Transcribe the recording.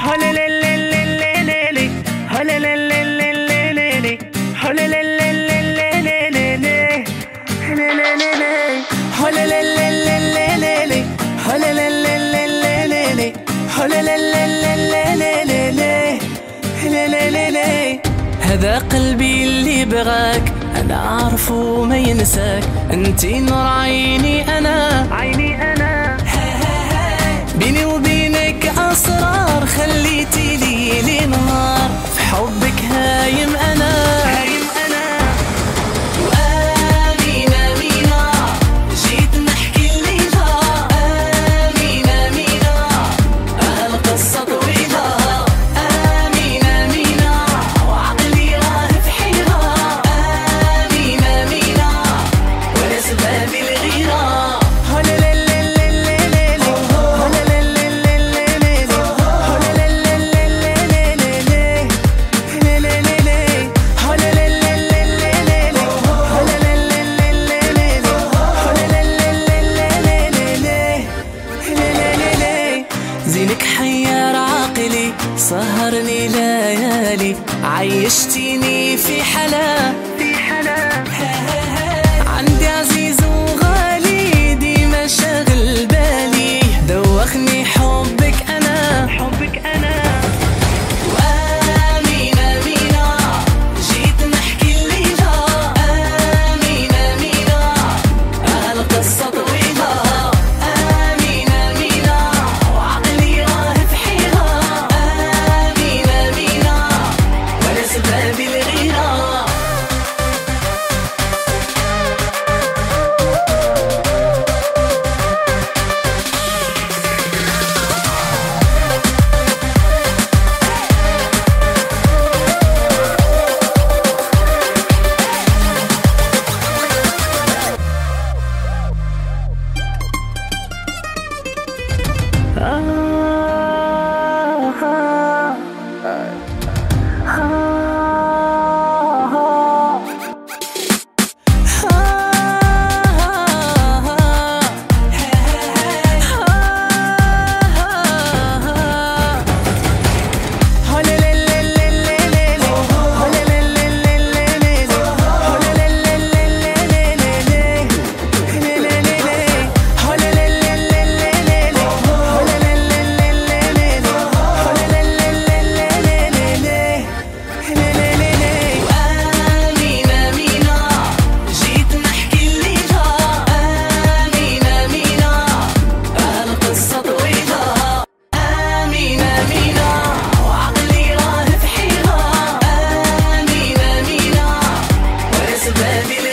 هذا قلبي اللي بغاك، أنا أعرفه ما ينساك، أنتي نور عيني أنا بيني وبينك أسرار، خليتي لي نهار في حبك هايم أنا زينك حير عقلي، سهرني ليالي، عيشتيني في حلا عندي عزيز وغالي، ديما شاغل بالي، دوخني حبك أنا baby.